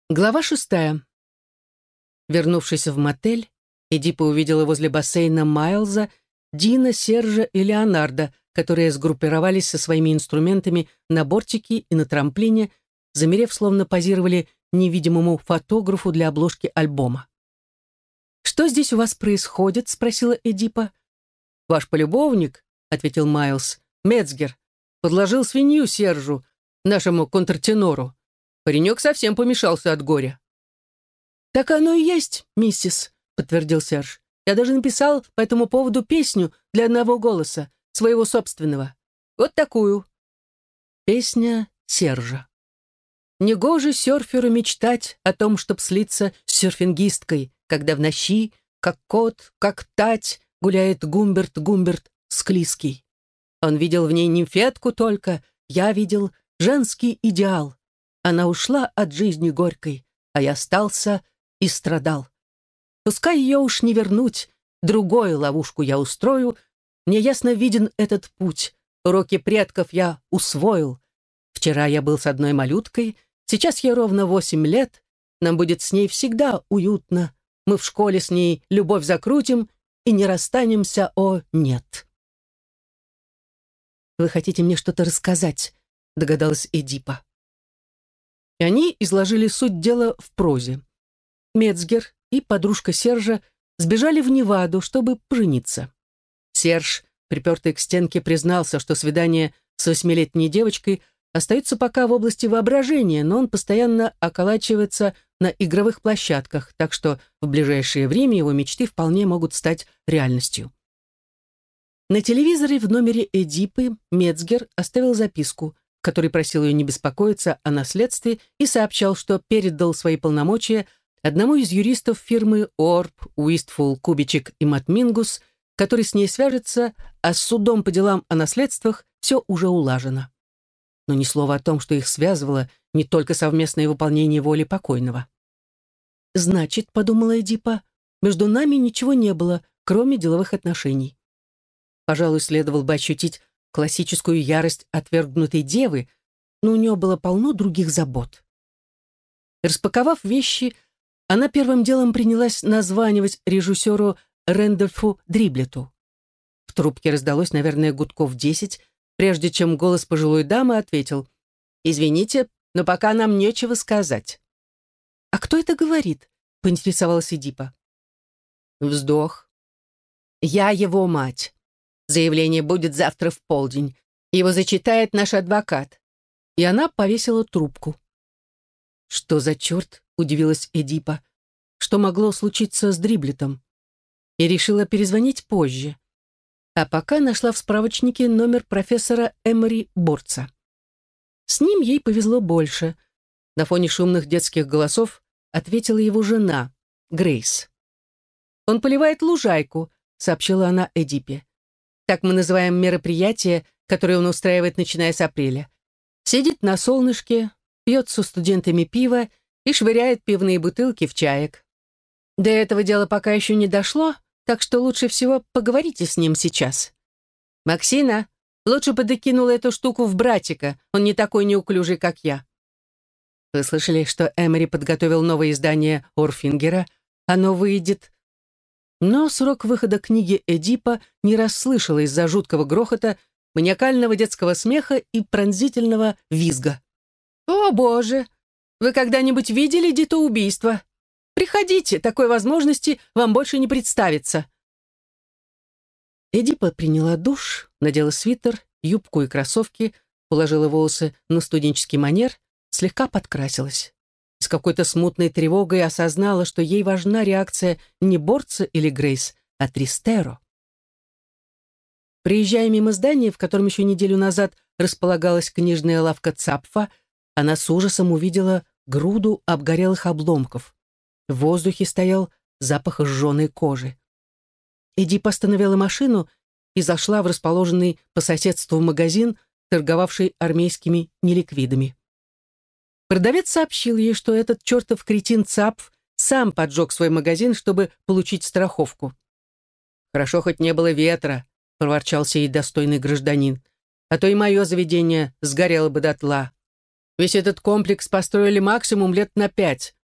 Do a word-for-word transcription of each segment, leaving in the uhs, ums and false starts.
Глава шестая. Вернувшись в мотель, Эдипа увидела возле бассейна Майлза, Дина, Сержа и Леонардо, которые сгруппировались со своими инструментами на бортике и на трамплине, замерев, словно позировали невидимому фотографу для обложки альбома. «Что здесь у вас происходит?» — спросила Эдипа. «Ваш полюбовник», — ответил Майлз, — «Мецгер, подложил свинью Сержу, нашему контртенору. Паренек совсем помешался от горя». «Так оно и есть, миссис», — подтвердил Серж. «Я даже написал по этому поводу песню для одного голоса, своего собственного. Вот такую». Песня Сержа. Негоже серферу мечтать о том, чтоб слиться с серфингисткой, когда в ночи, как кот, как тать, гуляет Гумберт, Гумберт склизкий. Он видел в ней нимфетку только, я видел женский идеал. Она ушла от жизни горькой, а я остался и страдал. Пускай ее уж не вернуть, другую ловушку я устрою. Мне ясно виден этот путь, уроки предков я усвоил. Вчера я был с одной малюткой, сейчас я ровно восемь лет, нам будет с ней всегда уютно. Мы в школе с ней любовь закрутим и не расстанемся, о, нет. «Вы хотите мне что-то рассказать?» — догадалась Эдипа. И они изложили суть дела в прозе. Мецгер и подружка Сержа сбежали в Неваду, чтобы пожениться. Серж, припертый к стенке, признался, что свидание с восьмилетней девочкой остается пока в области воображения, но он постоянно околачивается на игровых площадках, так что в ближайшее время его мечты вполне могут стать реальностью. На телевизоре в номере Эдипы Мецгер оставил записку, в которой просил ее не беспокоиться о наследстве и сообщал, что передал свои полномочия одному из юристов фирмы Орб, Уистфул, Кубичек и Матмингус, который с ней свяжется, а с судом по делам о наследствах все уже улажено. Но ни слова о том, что их связывало не только совместное выполнение воли покойного. «Значит, — подумала Эдипа, — между нами ничего не было, кроме деловых отношений. Пожалуй, следовало бы ощутить классическую ярость отвергнутой девы, но у нее было полно других забот. Распаковав вещи, она первым делом принялась названивать режиссеру Рэндольфу Дриблету. В трубке раздалось, наверное, гудков десять, прежде чем голос пожилой дамы ответил: «Извините, но пока нам нечего сказать». «А кто это говорит?» — поинтересовалась Эдипа. Вздох. «Я его мать. Заявление будет завтра в полдень. Его зачитает наш адвокат». И она повесила трубку. «Что за черт?» — удивилась Эдипа. «Что могло случиться с Дриблетом?» И решила перезвонить позже. А пока нашла в справочнике номер профессора Эмори Борца. С ним ей повезло больше. На фоне шумных детских голосов ответила его жена, Грейс. «Он поливает лужайку», — сообщила она Эдипе. «Так мы называем мероприятие, которое он устраивает, начиная с апреля. Сидит на солнышке, пьет со студентами пиво и швыряет пивные бутылки в чаек. До этого дела пока еще не дошло, так что лучше всего поговорите с ним сейчас. Максина, лучше бы докинула эту штуку в братика, он не такой неуклюжий, как я». Вы слышали, что Эмори подготовил новое издание Орфингера? Оно выйдет... Но срок выхода книги Эдипа не расслышала из-за жуткого грохота, маниакального детского смеха и пронзительного визга. «О, Боже! Вы когда-нибудь видели детоубийство? Приходите, такой возможности вам больше не представится». Эдипа приняла душ, надела свитер, юбку и кроссовки, уложила волосы на студенческий манер, слегка подкрасилась. С какой-то смутной тревогой осознала, что ей важна реакция не Борца или Грейс, а Тристеро. Приезжая мимо здания, в котором еще неделю назад располагалась книжная лавка Цапфа, она с ужасом увидела груду обгорелых обломков. В воздухе стоял запах сжженной кожи. Эдипа остановила машину и зашла в расположенный по соседству магазин, торговавший армейскими неликвидами. Продавец сообщил ей, что этот чертов кретин Цапф сам поджег свой магазин, чтобы получить страховку. «Хорошо, хоть не было ветра», — проворчал сей достойный гражданин. «А то и мое заведение сгорело бы дотла. Весь этот комплекс построили максимум лет на пять,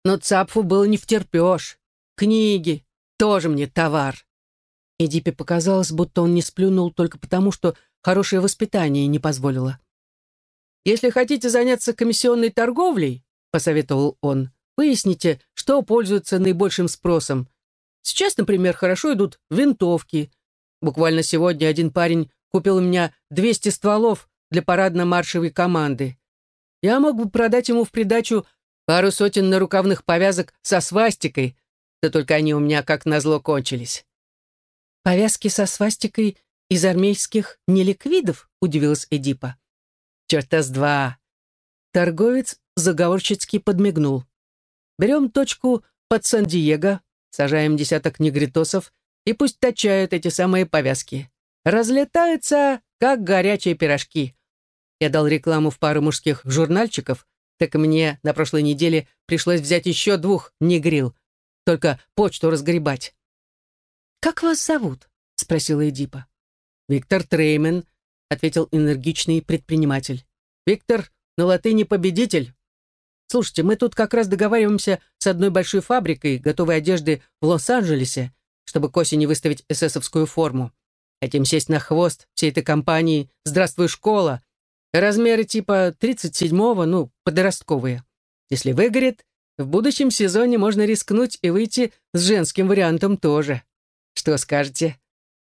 Но Цапфу было не втерпешь. Книги тоже мне товар. И Дипе показалось, будто он не сплюнул только потому, что хорошее воспитание не позволило. «Если хотите заняться комиссионной торговлей, — посоветовал он, — выясните, что пользуется наибольшим спросом. Сейчас, например, хорошо идут винтовки. Буквально сегодня один парень купил у меня двести стволов для парадно-маршевой команды. Я мог бы продать ему в придачу пару сотен нарукавных повязок со свастикой, да только они у меня как назло кончились». «Повязки со свастикой из армейских неликвидов?» — удивилась Эдипа. «Черта с два!» Торговец заговорщицки подмигнул. «Берем точку под Сан-Диего, сажаем десяток негритосов, и пусть точают эти самые повязки. Разлетаются, как горячие пирожки. Я дал рекламу в пару мужских журнальчиков, так мне на прошлой неделе пришлось взять еще двух негрил, только почту разгребать». «Как вас зовут?» — спросила Эдипа. «Виктор Треймен», — ответил энергичный предприниматель. «Виктор на латыни победитель. Слушайте, мы тут как раз договариваемся с одной большой фабрикой готовой одежды в Лос-Анджелесе, чтобы к осени выставить эсэсовскую форму. Хотим сесть на хвост всей этой компании «Здравствуй, школа». Размеры типа тридцать седьмого, ну, подростковые. Если выгорит, в будущем сезоне можно рискнуть и выйти с женским вариантом тоже. Что скажете?»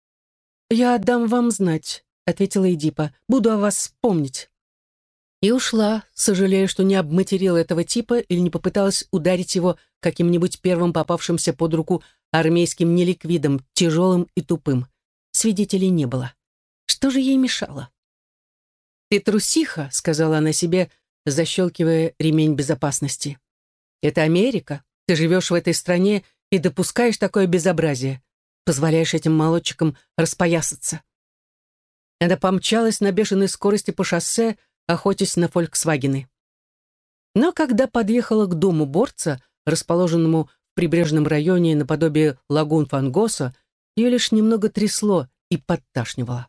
«Я дам вам знать», — ответила Эдипа. «Буду о вас помнить». И ушла, сожалея, что не обматерила этого типа или не попыталась ударить его каким-нибудь первым попавшимся под руку армейским неликвидом, тяжелым и тупым. Свидетелей не было. Что же ей мешало? «Ты трусиха», — сказала она себе, защелкивая ремень безопасности. «Это Америка. Ты живешь в этой стране и допускаешь такое безобразие. Позволяешь этим молодчикам распоясаться». Она помчалась на бешеной скорости по шоссе, охотясь на «Фольксвагены». Но когда подъехала к дому Борца, расположенному в прибрежном районе наподобие лагун Фангоса, ее лишь немного трясло и подташнивало.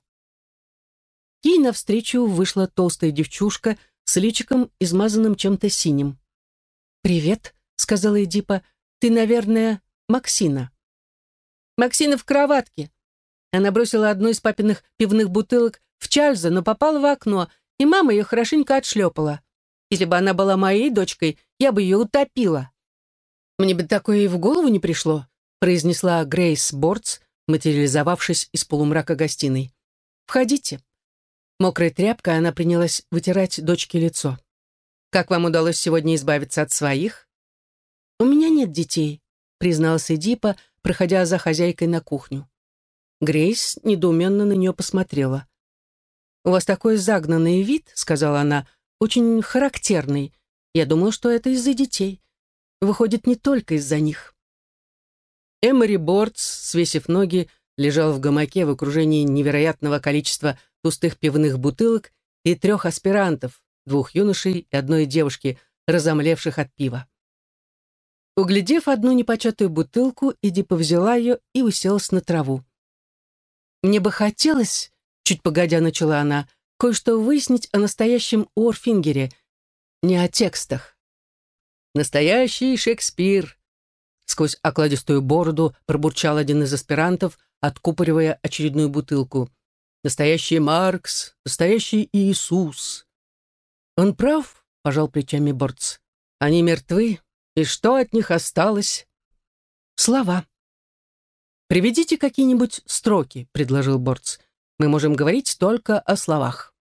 Ей навстречу вышла толстая девчушка с личиком, измазанным чем-то синим. «Привет», — сказала Эдипа, — «ты, наверное, Максина». «Максина в кроватке». Она бросила одну из папиных пивных бутылок в Чарльза, но попала в окно, и мама ее хорошенько отшлепала. Если бы она была моей дочкой, я бы ее утопила. «Мне бы такое и в голову не пришло», произнесла Грейс Бортс, материализовавшись из полумрака гостиной. «Входите». Мокрой тряпкой она принялась вытирать дочке лицо. «Как вам удалось сегодня избавиться от своих?» «У меня нет детей», призналась Эдипа, проходя за хозяйкой на кухню. Грейс недоуменно на нее посмотрела. «У вас такой загнанный вид», — сказала она, — «очень характерный. Я думала, что это из-за детей. Выходит, не только из-за них». Эмори Бортс, свесив ноги, лежал в гамаке в окружении невероятного количества пустых пивных бутылок и трех аспирантов, двух юношей и одной девушки, разомлевших от пива. Углядев одну непочатую бутылку, Эдипа взяла ее и уселась на траву. «Мне бы хотелось, — чуть погодя начала она, — кое-что выяснить о настоящем Уорфингере, не о текстах». «Настоящий Шекспир!» Сквозь окладистую бороду пробурчал один из аспирантов, откупоривая очередную бутылку. «Настоящий Маркс, настоящий Иисус!» «Он прав», — пожал плечами Бортс. «Они мертвы, и что от них осталось?» «Слова». «Приведите какие-нибудь строки», — предложил Бортс. «Мы можем говорить только о словах».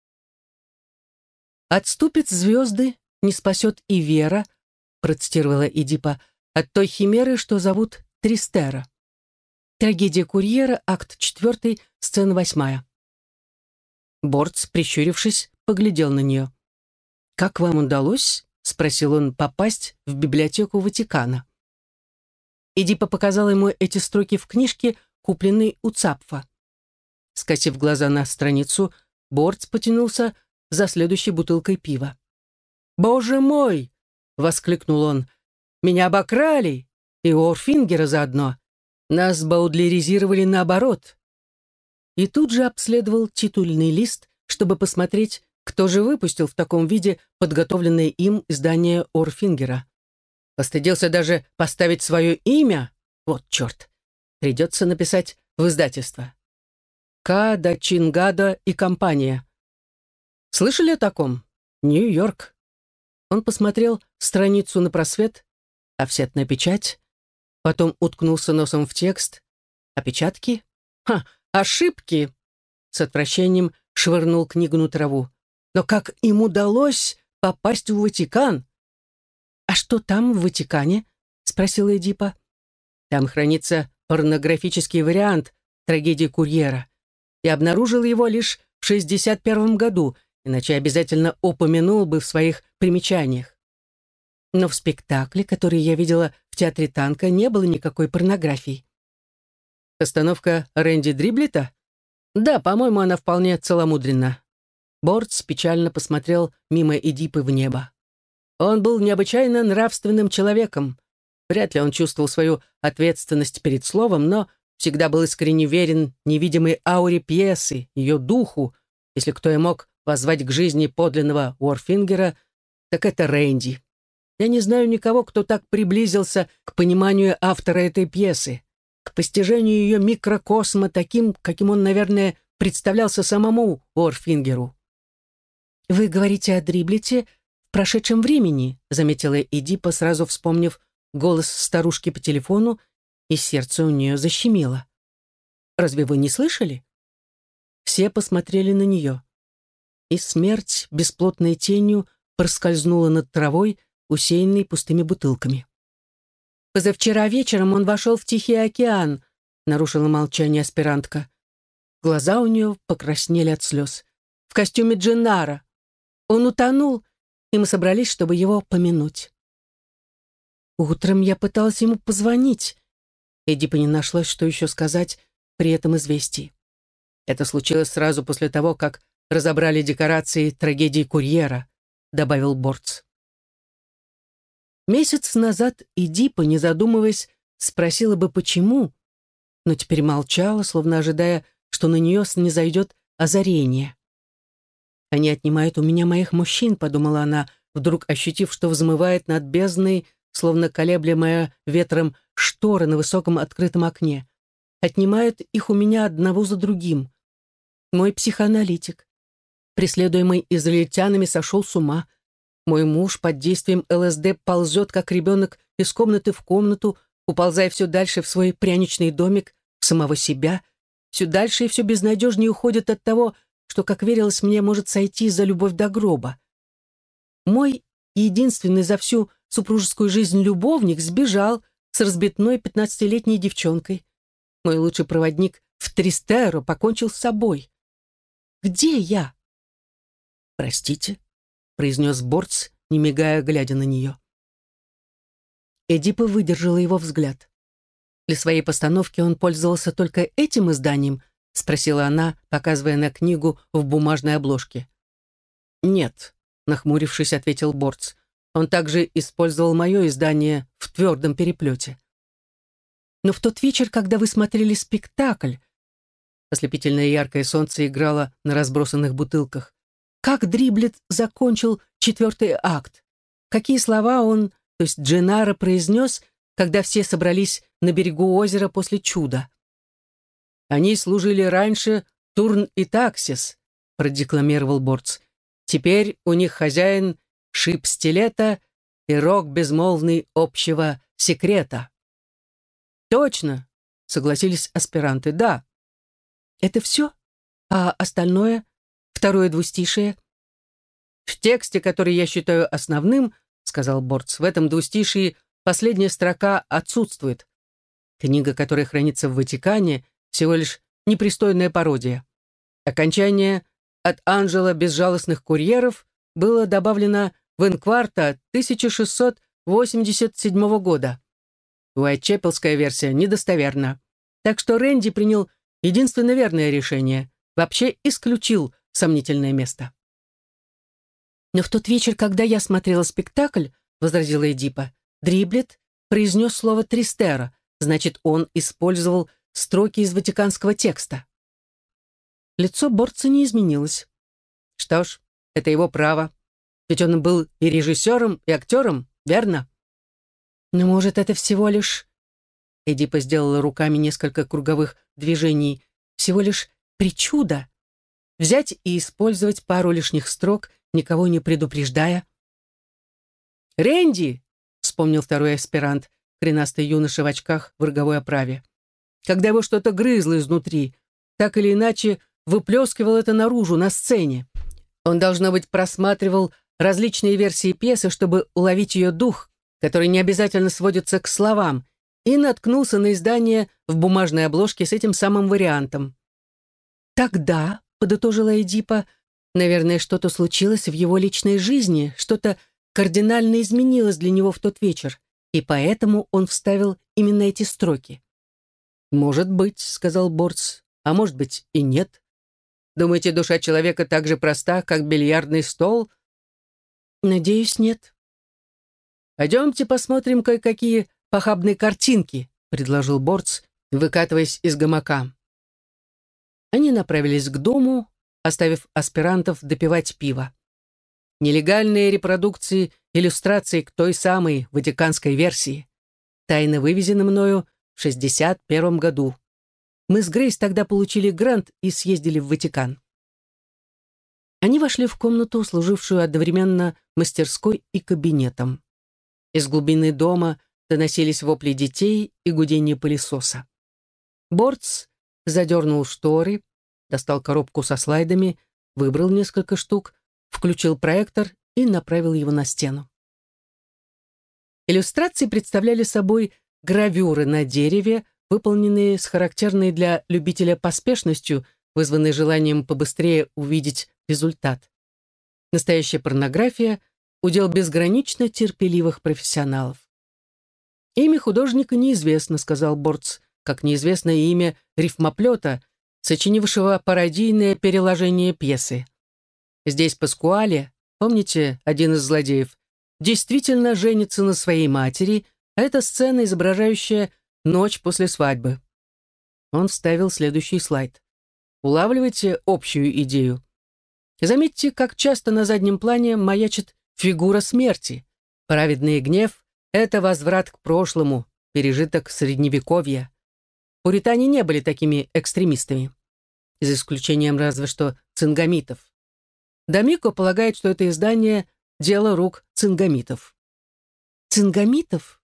«Отступят звезды, не спасет и вера», — процитировала Эдипа, «от той химеры, что зовут Тристера». Трагедия курьера, акт четвертый, сцена восьмая. Бортс, прищурившись, поглядел на нее. «Как вам удалось, — спросил он, — попасть в библиотеку Ватикана?» Эдипа показала ему эти строки в книжке, купленной у Цапфа. Скосив глаза на страницу, Бортс потянулся за следующей бутылкой пива. «Боже мой!» — воскликнул он. «Меня обокрали! И Уорфингера заодно! Нас баудлеризировали наоборот!» И тут же обследовал титульный лист, чтобы посмотреть, кто же выпустил в таком виде подготовленное им издание Уорфингера. Постыдился даже поставить свое имя? Вот черт. Придется написать в издательство. Када, Чингада и компания. Слышали о таком? Нью-Йорк. Он посмотрел страницу на просвет, офсетная печать, потом уткнулся носом в текст. Опечатки? Ха, ошибки! С отвращением швырнул книгу на траву. Но как им удалось попасть в Ватикан? «А что там, в Ватикане?» — спросила Эдипа. «Там хранится порнографический вариант трагедии Курьера. Я обнаружил его лишь в шестьдесят первом году, иначе обязательно упомянул бы в своих примечаниях. Но в спектакле, который я видела в театре Танка, не было никакой порнографии». «Постановка Рэнди Дриблета?» «Да, по-моему, она вполне целомудренна». Бортс печально посмотрел мимо Эдипы в небо. Он был необычайно нравственным человеком. Вряд ли он чувствовал свою ответственность перед словом, но всегда был искренне верен невидимой ауре пьесы, ее духу. Если кто и мог воззвать к жизни подлинного Уорфингера, так это Рэнди. Я не знаю никого, кто так приблизился к пониманию автора этой пьесы, к постижению ее микрокосма таким, каким он, наверное, представлялся самому Уорфингеру. «Вы говорите о Дриблете в прошедшем времени», заметила Эдипа, сразу вспомнив голос старушки по телефону, и сердце у нее защемило. «Разве вы не слышали?» Все посмотрели на нее. И смерть бесплотной тенью проскользнула над травой, усеянной пустыми бутылками. «Позавчера вечером он вошел в Тихий океан», нарушила молчание аспирантка. Глаза у нее покраснели от слез. «В костюме Дженнара. Он утонул, и мы собрались, чтобы его помянуть». Утром я пыталась ему позвонить. Эдипа не нашлась, что еще сказать при этом известии. «Это случилось сразу после того, как разобрали декорации трагедии Курьера», добавил Бортс. Месяц назад Эдипа, не задумываясь, спросила бы, почему, но теперь молчала, словно ожидая, что на нее снизойдет озарение. «Они отнимают у меня моих мужчин», — подумала она, вдруг ощутив, что взмывает над бездной, словно колеблемая ветром штора на высоком открытом окне. «Отнимают их у меня одного за другим. Мой психоаналитик, преследуемый израильтянами, сошел с ума. Мой муж под действием ЛСД ползет, как ребенок, из комнаты в комнату, уползая все дальше в свой пряничный домик, в самого себя, все дальше и все безнадежнее уходит от того, что, как верилось мне, может сойти за любовь до гроба. Мой единственный за всю супружескую жизнь любовник сбежал с разбитной пятнадцатилетней девчонкой. Мой лучший проводник в Тристеро покончил с собой. Где я?» «Простите», — произнес Бортс, не мигая, глядя на нее. Эдипа выдержала его взгляд. «Для своей постановки он пользовался только этим изданием?» — спросила она, показывая на книгу в бумажной обложке. «Нет», — нахмурившись, ответил Бортс. «Он также использовал мое издание в твердом переплете». «Но в тот вечер, когда вы смотрели спектакль...» Ослепительное яркое солнце играло на разбросанных бутылках. «Как Дриблет закончил четвертый акт? Какие слова он, то есть Дженнаро, произнес, когда все собрались на берегу озера после чуда?» «Они служили раньше Турн и Таксис», — продекламировал Бортс. «Теперь у них хозяин шип стилета и рог безмолвный общего секрета». «Точно», — согласились аспиранты, — «да». «Это все? А остальное? Второе двустишие?» «В тексте, который я считаю основным, — сказал Бортс, — в этом двустишии последняя строка отсутствует. Книга, которая хранится в Ватикане, всего лишь непристойная пародия. Окончание «От Анжела безжалостных курьеров» было добавлено в инкварто тысяча шестьсот восемьдесят седьмого года. Уайтчепелская версия недостоверна. Так что Рэнди принял единственно верное решение, вообще исключил сомнительное место. «Но в тот вечер, когда я смотрела спектакль, — возразила Эдипа, — Дриблет произнес слово «тристера», значит, он использовал строки из ватиканского текста». Лицо Бортса не изменилось. «Что ж, это его право. Ведь он был и режиссером, и актером, верно?» Но, может, это всего лишь... Эдипа сделала руками несколько круговых движений. Всего лишь причуда. Взять и использовать пару лишних строк, никого не предупреждая. «Рэнди!» — вспомнил второй аспирант, коренастый юноша в очках в роговой оправе. Когда его что-то грызло изнутри, так или иначе выплескивал это наружу, на сцене. Он, должно быть, просматривал различные версии пьесы, чтобы уловить ее дух, который не обязательно сводится к словам, и наткнулся на издание в бумажной обложке с этим самым вариантом. «Тогда», — подытожила Эдипа, — «наверное, что-то случилось в его личной жизни, что-то кардинально изменилось для него в тот вечер, и поэтому он вставил именно эти строки». «Может быть», — сказал Борц, — «а может быть и нет. Думаете, душа человека так же проста, как бильярдный стол?» «Надеюсь, нет». «Пойдемте посмотрим кое-какие похабные картинки», — предложил Борц, выкатываясь из гамака. Они направились к дому, оставив аспирантов допивать пиво. Нелегальные репродукции, иллюстрации к той самой ватиканской версии. Тайно вывезены мною в шестьдесят первом году. Мы с Грейс тогда получили грант и съездили в Ватикан. Они вошли в комнату, служившую одновременно мастерской и кабинетом. Из глубины дома доносились вопли детей и гудение пылесоса. Борц задернул шторы, достал коробку со слайдами, выбрал несколько штук, включил проектор и направил его на стену. Иллюстрации представляли собой гравюры на дереве, выполненные с характерной для любителя поспешностью, вызванной желанием побыстрее увидеть результат. Настоящая порнография — удел безгранично терпеливых профессионалов. «Имя художника неизвестно», — сказал Борц, как неизвестно и имя рифмоплета, сочинившего пародийное переложение пьесы. Здесь Паскуале, помните, один из злодеев, действительно женится на своей матери, а это сцена, изображающая ночь после свадьбы. Он вставил следующий слайд. Улавливайте общую идею. Заметьте, как часто на заднем плане маячит фигура смерти. Праведный гнев — это возврат к прошлому, пережиток средневековья. Пуритане не были такими экстремистами, за исключением разве что цингамитов. Домико полагает, что это издание — дело рук цингамитов. Цингамитов?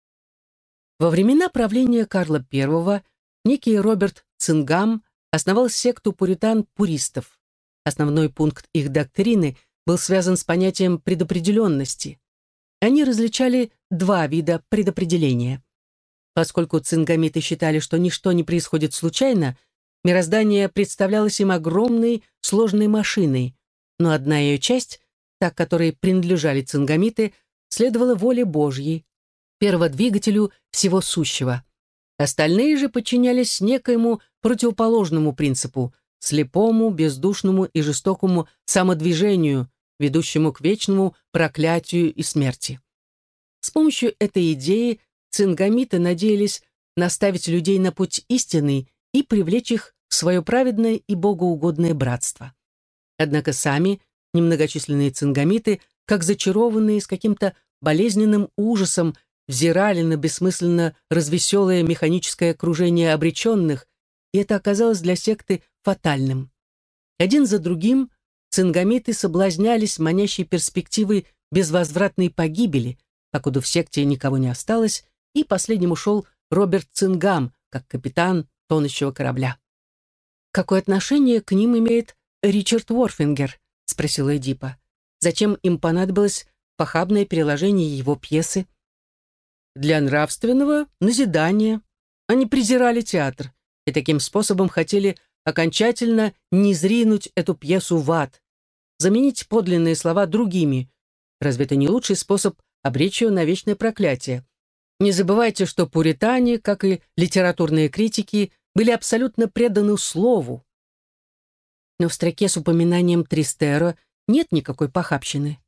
Во времена правления Карла Первого некий Роберт Цингам основал секту пуритан-пуристов. Основной пункт их доктрины был связан с понятием предопределенности. Они различали два вида предопределения. Поскольку цингамиты считали, что ничто не происходит случайно, мироздание представлялось им огромной сложной машиной, но одна ее часть, та, которой принадлежали цингамиты, следовала воле Божьей, перводвигателю всего сущего. Остальные же подчинялись некоему противоположному принципу, слепому, бездушному и жестокому самодвижению, ведущему к вечному проклятию и смерти. С помощью этой идеи цингамиты надеялись наставить людей на путь истинный и привлечь их в свое праведное и богоугодное братство. Однако сами немногочисленные цингамиты, как зачарованные, с каким-то болезненным ужасом взирали на бессмысленно развеселое механическое окружение обреченных, и это оказалось для секты фатальным. Один за другим цингамиты соблазнялись манящей перспективой безвозвратной погибели, покуда в секте никого не осталось, и последним ушел Роберт Цингам, как капитан тонущего корабля. «Какое отношение к ним имеет Ричард Уорфингер?» — спросила Эдипа. «Зачем им понадобилось похабное переложение его пьесы?» «Для нравственного назидания. Они презирали театр и таким способом хотели окончательно низринуть эту пьесу в ад, заменить подлинные слова другими. Разве это не лучший способ обречь ее на вечное проклятие? Не забывайте, что пуритане, как и литературные критики, были абсолютно преданы слову. Но в строке с упоминанием Тристеро нет никакой похабщины».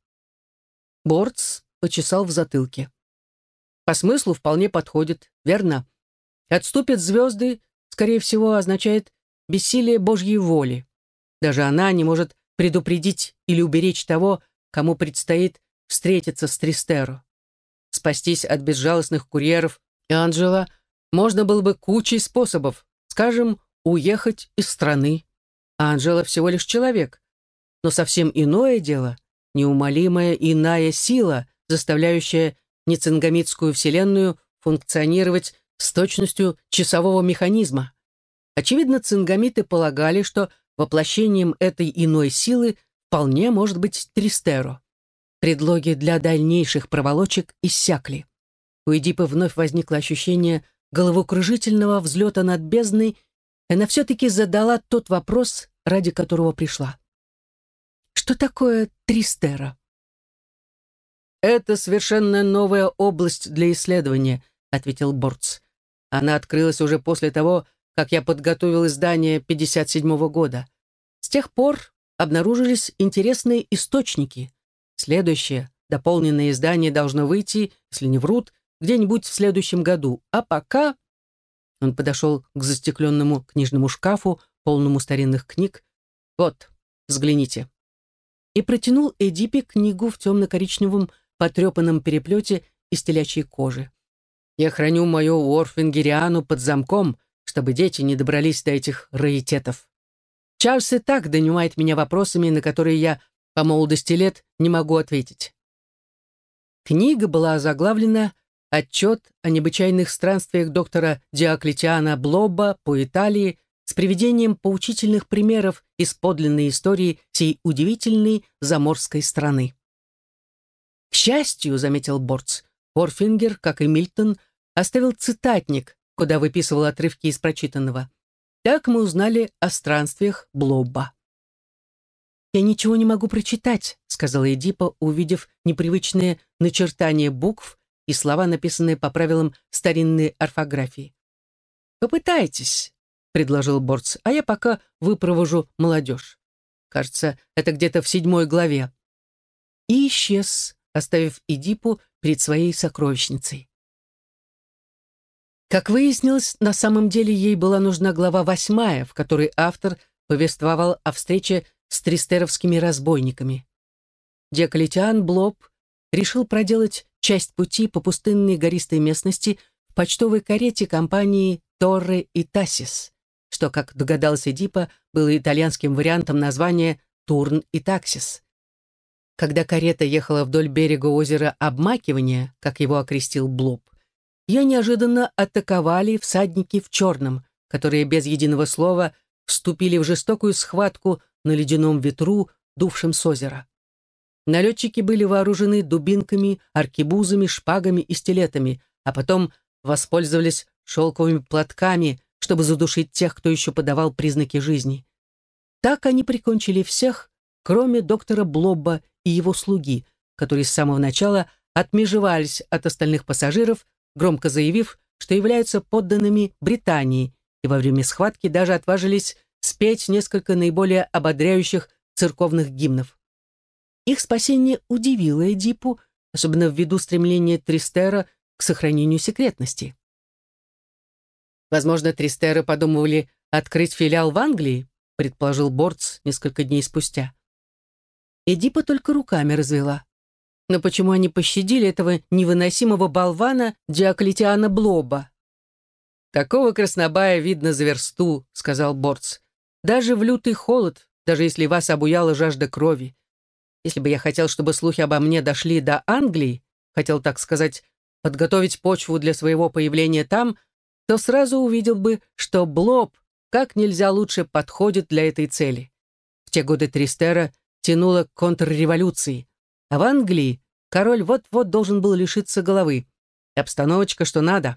Борц почесал в затылке. «По смыслу вполне подходит, верно? Отступят звезды, скорее всего, означает бессилие Божьей воли. Даже она не может предупредить или уберечь того, кому предстоит встретиться с Тристеро. спастись от безжалостных курьеров и Анджела можно было бы кучей способов, скажем, уехать из страны. А Анджела всего лишь человек. Но совсем иное дело — неумолимая иная сила, заставляющая нецинgamитскую вселенную функционировать с точностью часового механизма. Очевидно, цингамиты полагали, что воплощением этой иной силы вполне может быть Тристеро. Предлоги для дальнейших проволочек иссякли. У Эдипа вновь возникло ощущение головокружительного взлета над бездной, и она все-таки задала тот вопрос, ради которого пришла. Что такое Тристеро? «Это совершенно новая область для исследования», — ответил Борц. «Она открылась уже после того, как я подготовил издание пятьдесят седьмого года. С тех пор обнаружились интересные источники. Следующее, дополненное издание должно выйти, если не врут, где-нибудь в следующем году. А пока...» Он подошел к застекленному книжному шкафу, полному старинных книг. «Вот, взгляните». И протянул Эдипе книгу в темно-коричневом потрепанном переплете из телячьей кожи. «Я храню мою Уорфингериану под замком, чтобы дети не добрались до этих раритетов. Чарльз и так донимает меня вопросами, на которые я по молодости лет не могу ответить». Книга была озаглавлена «Отчет о необычайных странствиях доктора Диоклетиана Блобба по Италии с приведением поучительных примеров из подлинной истории сей удивительной заморской страны». К счастью, заметил Борц, Орфингер, как и Мильтон, оставил цитатник, куда выписывал отрывки из прочитанного. Так мы узнали о странствиях Блобба. «Я ничего не могу прочитать», — сказала Эдипа, увидев непривычные начертания букв и слова, написанные по правилам старинной орфографии. «Попытайтесь», — предложил Борц, «а я пока выпровожу молодежь. Кажется, это где-то в седьмой главе». И исчез, оставив Эдипу перед своей сокровищницей. Как выяснилось, на самом деле ей была нужна глава восьмая, в которой автор повествовал о встрече с тристеровскими разбойниками. Диоклетиан Блоб решил проделать часть пути по пустынной гористой местности в почтовой карете компании Торре и Тассис, что, как догадался Эдипа, было итальянским вариантом названия Турн и Таксис. Когда карета ехала вдоль берега озера Обмакивания, как его окрестил Блоб, ее неожиданно атаковали всадники в черном, которые без единого слова вступили в жестокую схватку на ледяном ветру, дувшем с озера. Налетчики были вооружены дубинками, аркебузами, шпагами и стилетами, а потом воспользовались шелковыми платками, чтобы задушить тех, кто еще подавал признаки жизни. Так они прикончили всех, кроме доктора Блобба и его слуги, которые с самого начала отмежевались от остальных пассажиров, громко заявив, что являются подданными Британии, и во время схватки даже отважились спеть несколько наиболее ободряющих церковных гимнов. Их спасение удивило Эдипу, особенно ввиду стремления Тристера к сохранению секретности. «Возможно, Тристеры подумывали открыть филиал в Англии», предположил Борц несколько дней спустя. Эдипа только руками развела. Но почему они пощадили этого невыносимого болвана Диоклетиана Блоба? «Такого краснобая видно за версту», — сказал Борц. «Даже в лютый холод, даже если вас обуяла жажда крови. Если бы я хотел, чтобы слухи обо мне дошли до Англии, хотел, так сказать, подготовить почву для своего появления там, то сразу увидел бы, что Блоб как нельзя лучше подходит для этой цели. В те годы Тристера тянуло к контрреволюции, а в Англии король вот-вот должен был лишиться головы. Обстановочка что надо».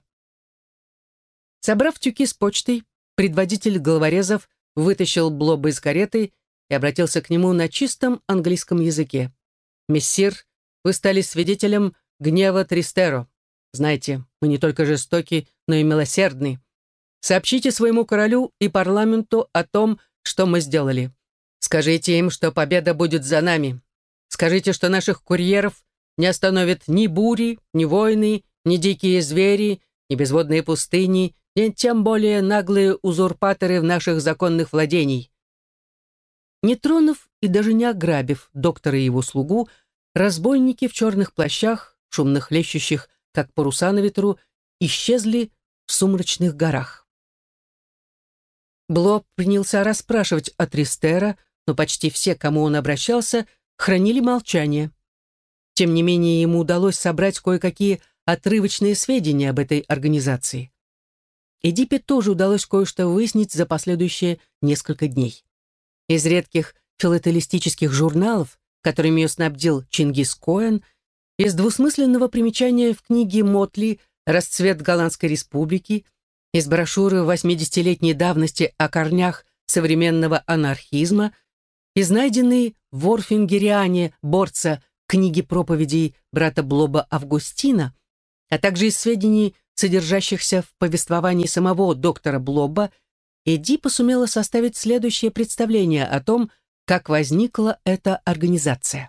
Собрав тюки с почтой, предводитель головорезов вытащил Блоба из кареты и обратился к нему на чистом английском языке. «Мессир, вы стали свидетелем гнева Тристеро. Знаете, мы не только жестоки, но и милосердны. Сообщите своему королю и парламенту о том, что мы сделали. Скажите им, что победа будет за нами. Скажите, что наших курьеров не остановят ни бури, ни войны, ни дикие звери, ни безводные пустыни, ни тем более наглые узурпаторы в наших законных владений». Не тронув и даже не ограбив доктора и его слугу, разбойники в черных плащах шумно хлещущих, как паруса на ветру, исчезли в сумрачных горах. Бло принялся расспрашивать о Тристера, но почти все, к кому он обращался, хранили молчание. Тем не менее, ему удалось собрать кое-какие отрывочные сведения об этой организации. Эдипе тоже удалось кое-что выяснить за последующие несколько дней. Из редких филателистических журналов, которыми ее снабдил Чингис Коэн, из двусмысленного примечания в книге Мотли «Расцвет Голландской республики», из брошюры восьмидесятилетней давности о корнях современного анархизма, из найденной в Орфингериане Борца книги проповедей брата Блоба Августина, а также из сведений, содержащихся в повествовании самого доктора Блоба, Эдипа сумела составить следующее представление о том, как возникла эта организация.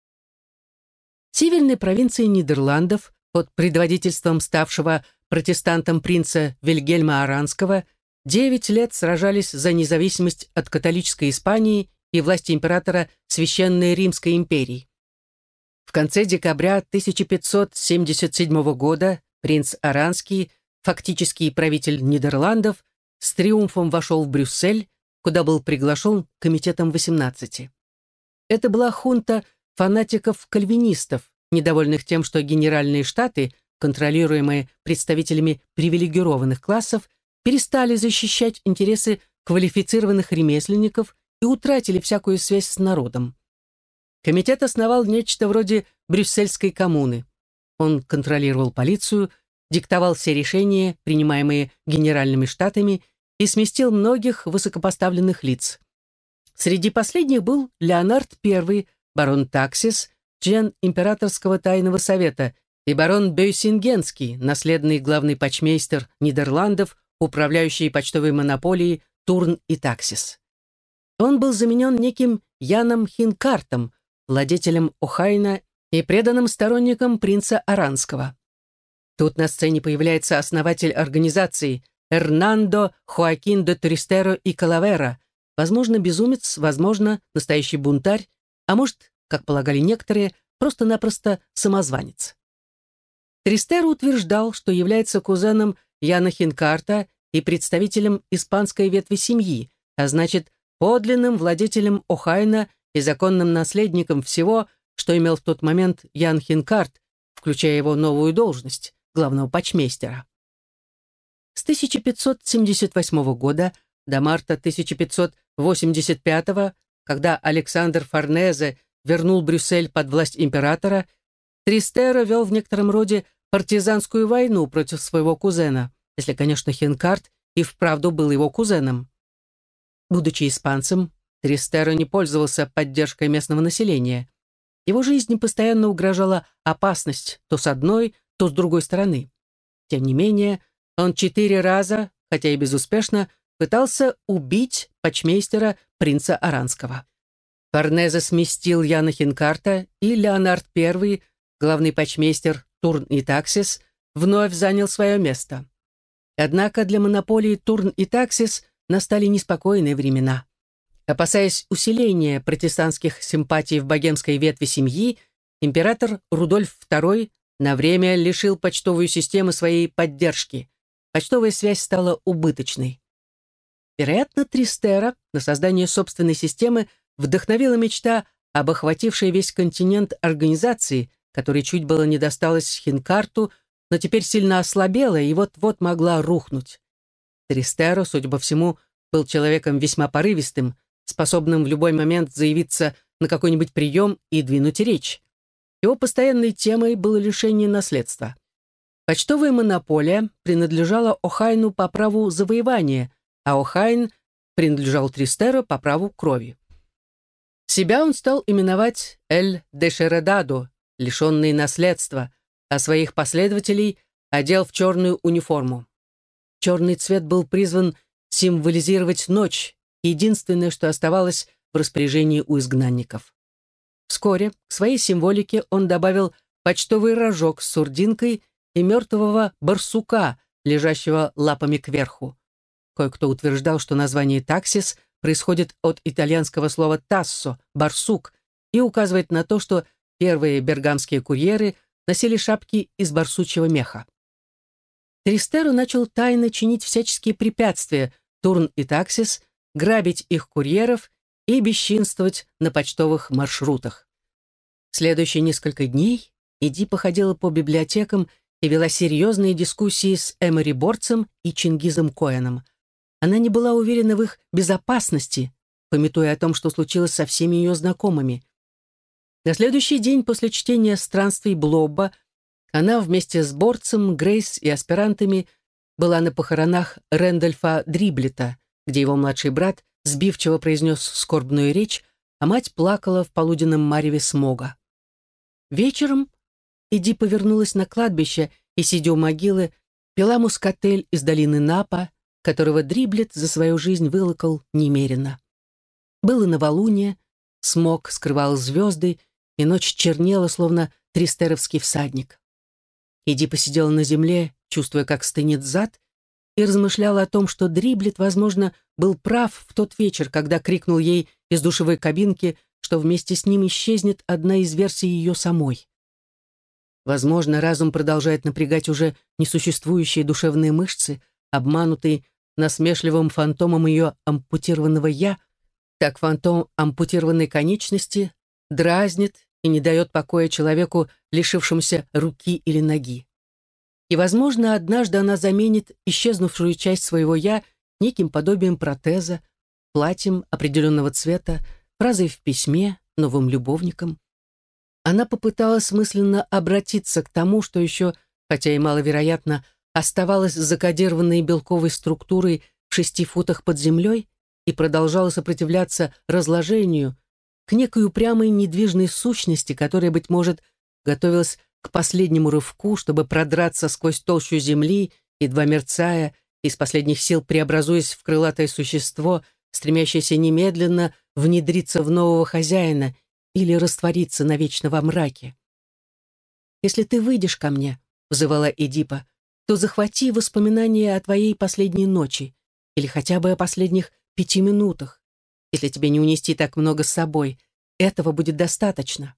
В северной провинции Нидерландов под предводительством ставшего протестантом принца Вильгельма Аранского девять лет сражались за независимость от католической Испании и власти императора Священной Римской империи. В конце декабря тысяча пятьсот семьдесят седьмого года принц Аранский, фактический правитель Нидерландов, с триумфом вошел в Брюссель, куда был приглашен комитетом восемнадцати. Это была хунта фанатиков-кальвинистов, недовольных тем, что Генеральные Штаты, контролируемые представителями привилегированных классов, перестали защищать интересы квалифицированных ремесленников и утратили всякую связь с народом. Комитет основал нечто вроде брюссельской коммуны. Он контролировал полицию, диктовал все решения, принимаемые Генеральными Штатами, и сместил многих высокопоставленных лиц. Среди последних был Леонард Первый, барон Таксис, член Императорского тайного совета, и барон Бейсингенский, наследный главный почмейстер Нидерландов, управляющий почтовой монополией Турн и Таксис. Он был заменен неким Яном Хинкартом, владетелем Охайна и преданным сторонником принца Аранского. Тут на сцене появляется основатель организации Эрнандо Хоакин де Тристеро и Калавера, возможно, безумец, возможно, настоящий бунтарь, а может, как полагали некоторые, просто-напросто самозванец. Тристеро утверждал, что является кузеном Яна Хинкарта и представителем испанской ветви семьи, а значит, подлинным владетелем Охайна и законным наследником всего, что имел в тот момент Ян Хинкарт, включая его новую должность, главного почмейстера. С тысяча пятьсот семьдесят восьмого года до марта тысяча пятьсот восемьдесят пятого, когда Александр Форнезе вернул Брюссель под власть императора, Тристеро вел в некотором роде партизанскую войну против своего кузена, если, конечно, Хинкарт и вправду был его кузеном. Будучи испанцем, Тристеро не пользовался поддержкой местного населения. Его жизни постоянно угрожала опасность то с одной, то с другой стороны. Тем не менее, он четыре раза, хотя и безуспешно, пытался убить почмейстера принца Аранского. Форнезе сместил Яна Хинкарта, и Леонард Первый, главный почмейстер Турн и Таксис, вновь занял свое место. Однако для монополии Турн и Таксис настали неспокойные времена. Опасаясь усиления протестантских симпатий в богемской ветви семьи, император Рудольф Второй на время лишил почтовую систему своей поддержки. Почтовая связь стала убыточной. Вероятно, Тристеро на создание собственной системы вдохновила мечта об охватившей весь континент организации, которой чуть было не досталось Хинкарту, но теперь сильно ослабела и вот-вот могла рухнуть. Тристеро, судя по всему, был человеком весьма порывистым, способным в любой момент заявиться на какой-нибудь прием и двинуть речь. Его постоянной темой было лишение наследства. Почтовая монополия принадлежала Охайну по праву завоевания, а Охайн принадлежал Тристеро по праву крови. Себя он стал именовать «Эль Дешередадо», лишенный наследства, а своих последователей одел в черную униформу. Черный цвет был призван символизировать ночь, единственное, что оставалось в распоряжении у изгнанников. Вскоре к своей символике он добавил почтовый рожок с сурдинкой и мертвого барсука, лежащего лапами кверху. Кое-кто утверждал, что название «таксис» происходит от итальянского слова «тассо» — «барсук», и указывает на то, что первые бергамские курьеры носили шапки из барсучьего меха. Тристеро начал тайно чинить всяческие препятствия Турн и Таксис, грабить их курьеров и бесчинствовать на почтовых маршрутах. В следующие несколько дней Эдипа ходила по библиотекам и вела серьезные дискуссии с Эмори Борцем и Чингизом Коэном. Она не была уверена в их безопасности, памятуя о том, что случилось со всеми ее знакомыми. На следующий день после чтения «Странствий Блобба» она вместе с Борцем, Грейс и аспирантами была на похоронах Рэндольфа Дриблета, где его младший брат сбивчиво произнес скорбную речь, а мать плакала в полуденном мареве смога. Вечером Эдипа вернулась на кладбище и, сидя у могилы, пила мускатель из долины Напа, которого Дриблет за свою жизнь вылокал немерено. Было новолуние, смог скрывал звезды, и ночь чернела, словно тристеровский всадник. Эдипа сидела на земле, чувствуя, как стынет зад, и размышляла о том, что Дриблет, возможно, был прав в тот вечер, когда крикнул ей из душевой кабинки, что вместе с ним исчезнет одна из версий ее самой. Возможно, разум продолжает напрягать уже несуществующие душевные мышцы, обманутые насмешливым фантомом ее ампутированного «я», так фантом ампутированной конечности дразнит и не дает покоя человеку, лишившемуся руки или ноги. И, возможно, однажды она заменит исчезнувшую часть своего «я» неким подобием протеза, платьем определенного цвета, фразой в письме, новым любовником. Она попыталась мысленно обратиться к тому, что еще, хотя и маловероятно, оставалось закодированной белковой структурой в шести футах под землей и продолжала сопротивляться разложению, к некой упрямой недвижной сущности, которая, быть может, готовилась к последнему рывку, чтобы продраться сквозь толщу земли, едва мерцая, из последних сил преобразуясь в крылатое существо, стремящееся немедленно внедриться в нового хозяина или раствориться навечно во мраке. «Если ты выйдешь ко мне», — взывала Эдипа, «то захвати воспоминания о твоей последней ночи или хотя бы о последних пяти минутах. Если тебе не унести так много с собой, этого будет достаточно.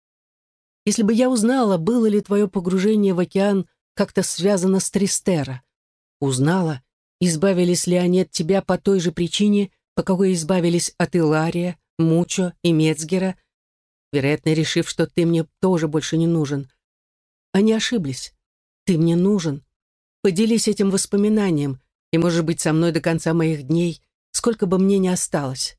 Если бы я узнала, было ли твое погружение в океан как-то связано с Тристеро, узнала, избавились ли они от тебя по той же причине, по какой избавились от Илария, Мучо и Мецгера, вероятно, решив, что ты мне тоже больше не нужен. Они ошиблись. Ты мне нужен. Поделись этим воспоминанием, и, может быть, со мной до конца моих дней, сколько бы мне ни осталось».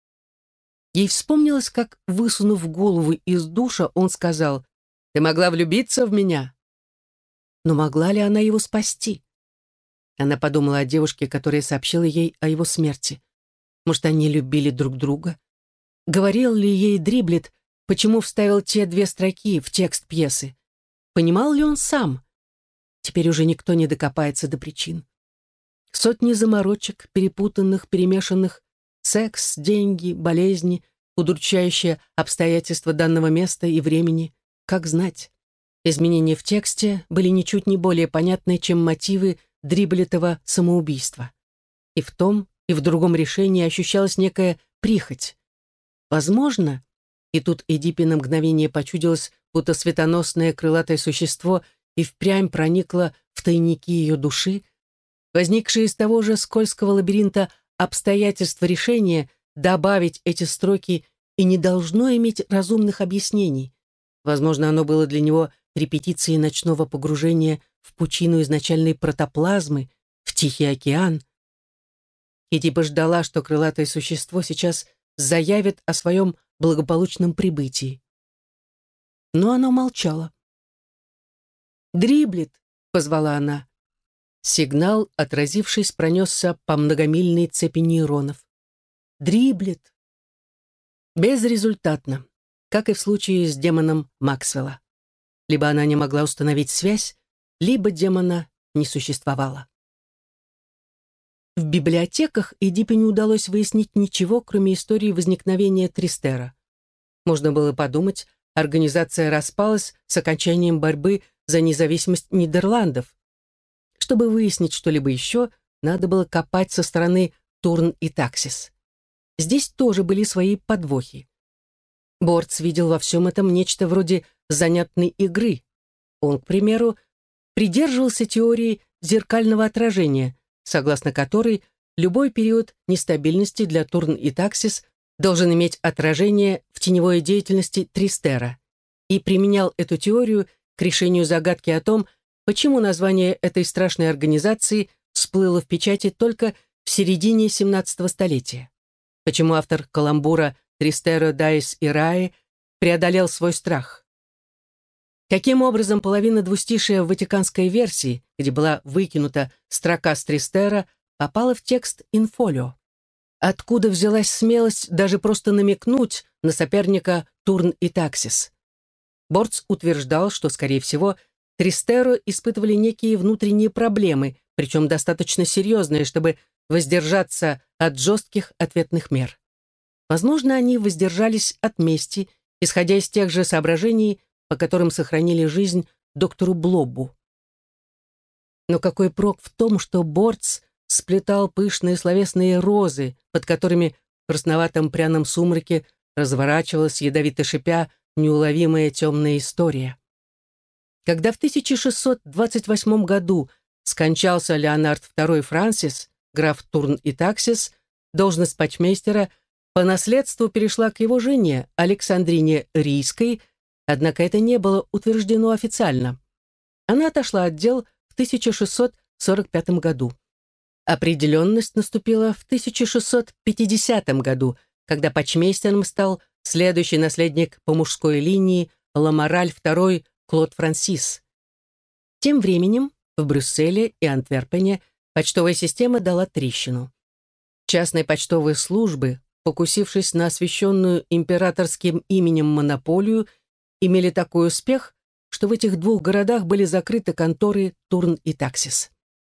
Ей вспомнилось, как, высунув голову из душа, он сказал: «Ты могла влюбиться в меня?» Но могла ли она его спасти? Она подумала о девушке, которая сообщила ей о его смерти. Может, они любили друг друга? Говорил ли ей Дриблет, почему вставил те две строки в текст пьесы? Понимал ли он сам? Теперь уже никто не докопается до причин. Сотни заморочек, перепутанных, перемешанных, секс, деньги, болезни, удручающие обстоятельства данного места и времени. Как знать? Изменения в тексте были ничуть не более понятны, чем мотивы Дриблетова самоубийства. И в том, и в другом решении ощущалась некая прихоть. Возможно, и тут Эдипе на мгновение почудилось, будто светоносное крылатое существо и впрямь проникло в тайники ее души, возникшее из того же скользкого лабиринта обстоятельств решения добавить эти строки и не должно иметь разумных объяснений. Возможно, оно было для него репетицией ночного погружения в пучину изначальной протоплазмы, в Тихий океан. Эдипа ждала, что крылатое существо сейчас заявит о своем благополучном прибытии. Но оно молчало. «Дриблет!» — позвала она. Сигнал, отразившись, пронесся по многомильной цепи нейронов. «Дриблет!» Безрезультатно, как и в случае с демоном Максвелла. Либо она не могла установить связь, либо демона не существовало. В библиотеках Эдипе не удалось выяснить ничего, кроме истории возникновения Тристеро. Можно было подумать, организация распалась с окончанием борьбы за независимость Нидерландов. Чтобы выяснить что-либо еще, надо было копать со стороны Турн и Таксис. Здесь тоже были свои подвохи. Борц видел во всем этом нечто вроде занятной игры, Он, к примеру, придерживался теории зеркального отражения, согласно которой любой период нестабильности для Турн и Таксис должен иметь отражение в теневой деятельности Тристера, и применял эту теорию к решению загадки о том, почему название этой страшной организации всплыло в печати только в середине семнадцатого столетия, почему автор каламбура Тристеро Дайс Ираe преодолел свой страх. Каким образом половина двустишия в ватиканской версии, где была выкинута строка с Тристера, попала в текст инфолио? Откуда взялась смелость даже просто намекнуть на соперника Турн и Таксис? Борц утверждал, что, скорее всего, Тристеро испытывали некие внутренние проблемы, причем достаточно серьезные, чтобы воздержаться от жестких ответных мер. Возможно, они воздержались от мести, исходя из тех же соображений, по которым сохранили жизнь доктору Блоббу. Но какой прок в том, что Борц сплетал пышные словесные розы, под которыми в красноватом пряном сумраке разворачивалась, ядовито шипя, неуловимая темная история. Когда в тысяча шестьсот двадцать восьмом году скончался Леонард второй Франсис, граф Турн и Таксис, должность почмейстера по наследству перешла к его жене Александрине Рийской, однако это не было утверждено официально. Она отошла от дел в тысяча шестьсот сорок пятом году. Определенность наступила в тысяча шестьсот пятидесятом году, когда почмейстером стал следующий наследник по мужской линии Ламораль второй Клод Франсис. Тем временем в Брюсселе и Антверпене почтовая система дала трещину. Частные почтовые службы, покусившись на освященную императорским именем монополию, имели такой успех, что в этих двух городах были закрыты конторы Турн и Таксис.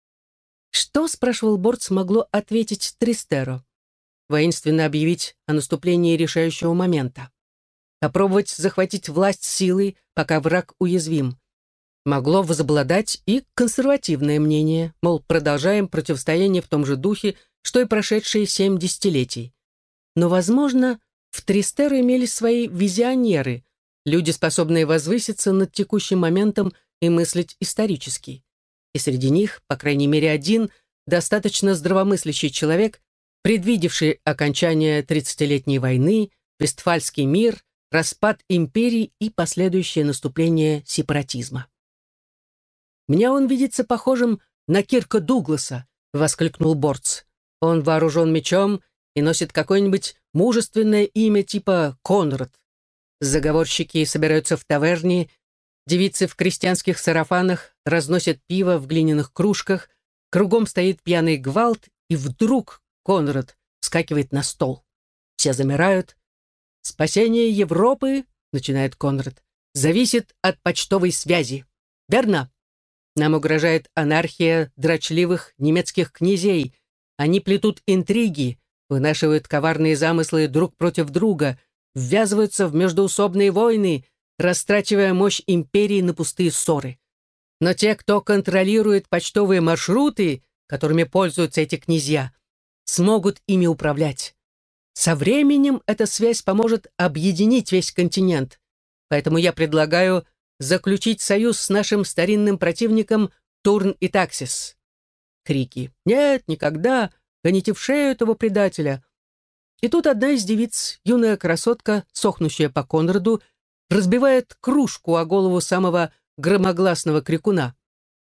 Что, спрашивал Борц, могло ответить Тристеро? Воинственно объявить о наступлении решающего момента. Попробовать захватить власть силой, пока враг уязвим. Могло возобладать и консервативное мнение, мол, продолжаем противостояние в том же духе, что и прошедшие семь десятилетий. Но, возможно, в Тристеро имелись свои визионеры, люди, способные возвыситься над текущим моментом и мыслить исторически. И среди них, по крайней мере, один достаточно здравомыслящий человек, предвидевший окончание тридцатилетней войны, Вестфальский мир, распад империи и последующее наступление сепаратизма. «Мне он видится похожим на Кирка Дугласа», — воскликнул Борц. «Он вооружен мечом и носит какое-нибудь мужественное имя типа Конрад. Заговорщики собираются в таверне, девицы в крестьянских сарафанах разносят пиво в глиняных кружках, кругом стоит пьяный гвалт, и вдруг Конрад вскакивает на стол. Все замирают. «Спасение Европы, — начинает Конрад, — зависит от почтовой связи. Верно? Нам угрожает анархия дрочливых немецких князей. Они плетут интриги, вынашивают коварные замыслы друг против друга, ввязываются в междоусобные войны, растрачивая мощь империи на пустые ссоры. Но те, кто контролирует почтовые маршруты, которыми пользуются эти князья, смогут ими управлять. Со временем эта связь поможет объединить весь континент. Поэтому я предлагаю заключить союз с нашим старинным противником Турн и Таксис». Крики: «Нет, никогда! Гоните в шею этого предателя!» И тут одна из девиц, юная красотка, сохнущая по Конраду, разбивает кружку о голову самого громогласного крикуна.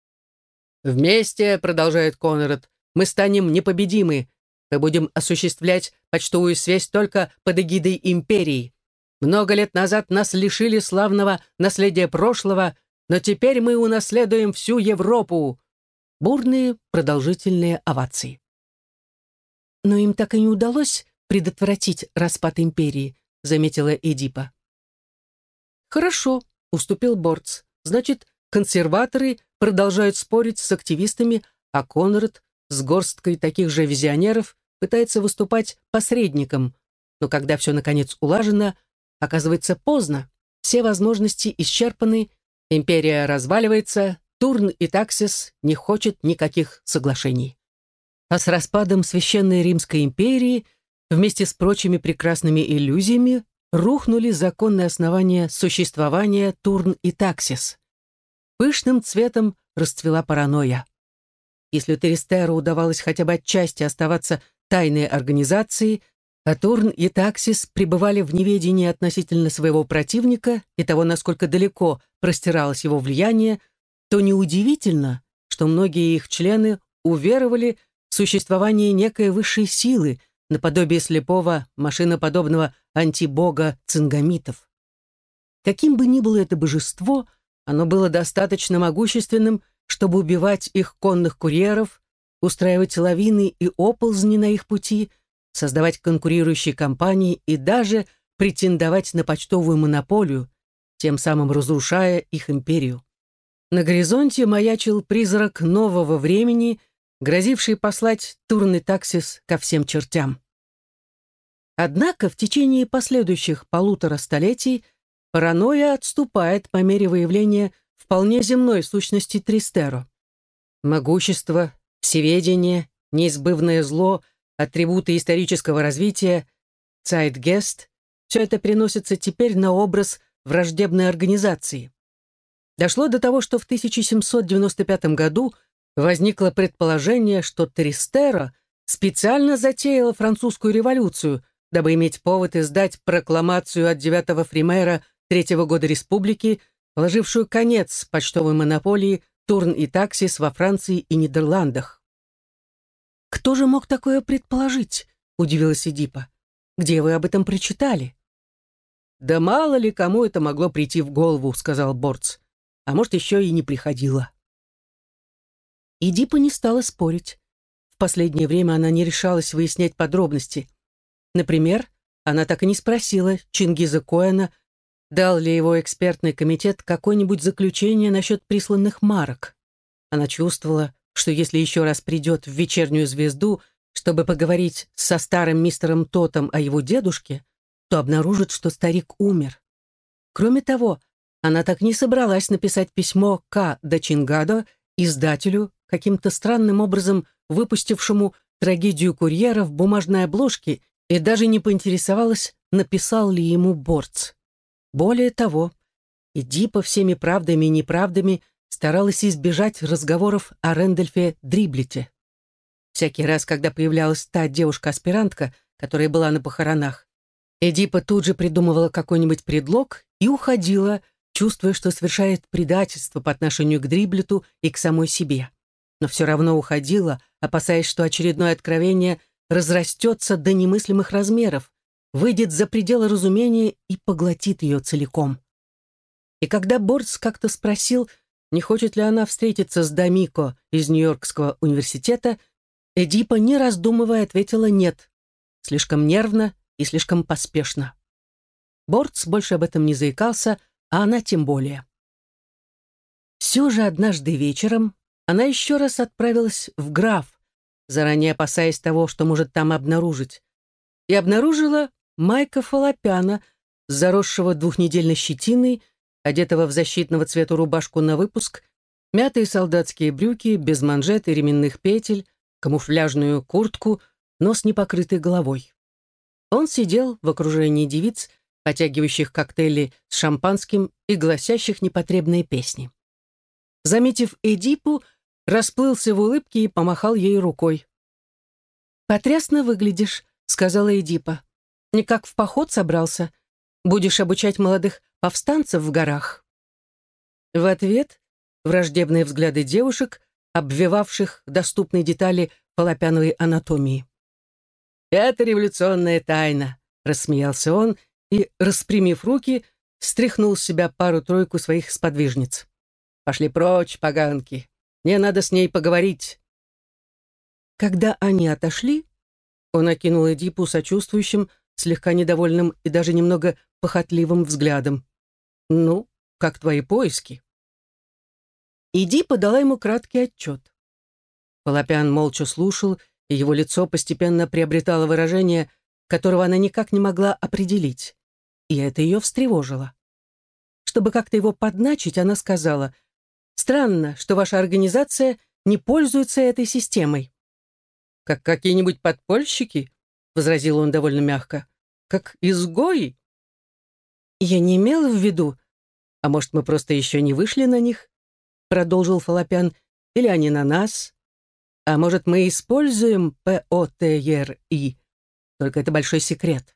«Вместе, — продолжает Конрад, — мы станем непобедимы. Мы будем осуществлять почтовую связь только под эгидой империи. Много лет назад нас лишили славного наследия прошлого, но теперь мы унаследуем всю Европу». Бурные продолжительные овации. «Но им так и не удалось предотвратить распад империи», — заметила Эдипа. «Хорошо», — уступил Борц. «Значит, консерваторы продолжают спорить с активистами, а Конрад с горсткой таких же визионеров пытается выступать посредником. Но когда все, наконец, улажено, оказывается поздно. Все возможности исчерпаны, империя разваливается, Турн и Таксис не хочет никаких соглашений. А с распадом Священной Римской империи вместе с прочими прекрасными иллюзиями рухнули законные основания существования Турн и Таксис. пышным цветом расцвела паранойя. Если Тристеру удавалось хотя бы отчасти оставаться тайной организацией, а Турн и Таксис пребывали в неведении относительно своего противника и того, насколько далеко простиралось его влияние, то неудивительно, что многие их члены уверовали в существование некой высшей силы, наподобие слепого, машиноподобного антибога цингамитов. Каким бы ни было это божество, оно было достаточно могущественным, чтобы убивать их конных курьеров, устраивать лавины и оползни на их пути, создавать конкурирующие компании и даже претендовать на почтовую монополию, тем самым разрушая их империю. На горизонте маячил призрак нового времени, грозивший послать Турн и Таксис ко всем чертям. Однако в течение последующих полутора столетий паранойя отступает по мере выявления вполне земной сущности Тристеро. Могущество, всеведение, неизбывное зло, атрибуты исторического развития, Zeitgeist — все это переносится теперь на образ враждебной организации. Дошло до того, что в тысяча семьсот девяносто пятом году возникло предположение, что Тристеро специально затеяла французскую революцию, дабы иметь повод издать прокламацию от девятого Фримера третьего года республики, положившую конец почтовой монополии Турн и Таксис во Франции и Нидерландах. «Кто же мог такое предположить?» — удивилась Эдипа. «Где вы об этом прочитали?» «Да мало ли кому это могло прийти в голову», — сказал Борц. «А может, еще и не приходило». Эдипа не стала спорить. В последнее время она не решалась выяснять подробности. Например, она так и не спросила Чингиза Коэна, дал ли его экспертный комитет какое-нибудь заключение насчет присланных марок. Она чувствовала, что если еще раз придет в «Вечернюю звезду», чтобы поговорить со старым мистером Тотом о его дедушке, то обнаружит, что старик умер. Кроме того, она так не собралась написать письмо К. до Чингадо, издателю, каким-то странным образом выпустившему трагедию курьера в бумажной обложке, и даже не поинтересовалась, написал ли ему Борц. Более того, Эдипа всеми правдами и неправдами старалась избежать разговоров о Рэндольфе Дриблете. Всякий раз, когда появлялась та девушка-аспирантка, которая была на похоронах, Эдипа тут же придумывала какой-нибудь предлог и уходила, чувствуя, что совершает предательство по отношению к Дриблету и к самой себе. Но все равно уходила, опасаясь, что очередное откровение разрастется до немыслимых размеров, выйдет за пределы разумения и поглотит ее целиком. И когда Борц как-то спросил, не хочет ли она встретиться с Дамико из Нью-Йоркского университета, Эдипа, не раздумывая, ответила «нет». Слишком нервно и слишком поспешно. Борц больше об этом не заикался, а она тем более. Все же однажды вечером она еще раз отправилась в Граф, заранее опасаясь того, что может там обнаружить, и обнаружила Майка Фолопяна, заросшего двухнедельной щетиной, одетого в защитного цвета рубашку на выпуск, мятые солдатские брюки без манжет и ременных петель, камуфляжную куртку, но с непокрытой головой. Он сидел в окружении девиц, потягивающих коктейли с шампанским и гласящих непотребные песни. Заметив Эдипу, расплылся в улыбке и помахал ей рукой. «Потрясно выглядишь», — сказала Эдипа. «Никак в поход собрался. Будешь обучать молодых повстанцев в горах». В ответ враждебные взгляды девушек, обвивавших доступные детали Фолопяновой анатомии. «Это революционная тайна», — рассмеялся он и, распрямив руки, стряхнул с себя пару-тройку своих сподвижниц. «Пошли прочь, поганки. Мне надо с ней поговорить». Когда они отошли, он окинул Эдипу сочувствующим, слегка недовольным и даже немного похотливым взглядом. «Ну, как твои поиски?» Эдипа дала ему краткий отчет. Фолопян молча слушал, и его лицо постепенно приобретало выражение, которого она никак не могла определить. И это ее встревожило. Чтобы как-то его подначить, она сказала: «Странно, что ваша организация не пользуется этой системой». «Как какие-нибудь подпольщики?» — возразил он довольно мягко. «Как изгои?» «Я не имела в виду. А может, мы просто еще не вышли на них? продолжил Фалопян, или они на нас. А может, мы используем ПОТРИ? Только это большой секрет.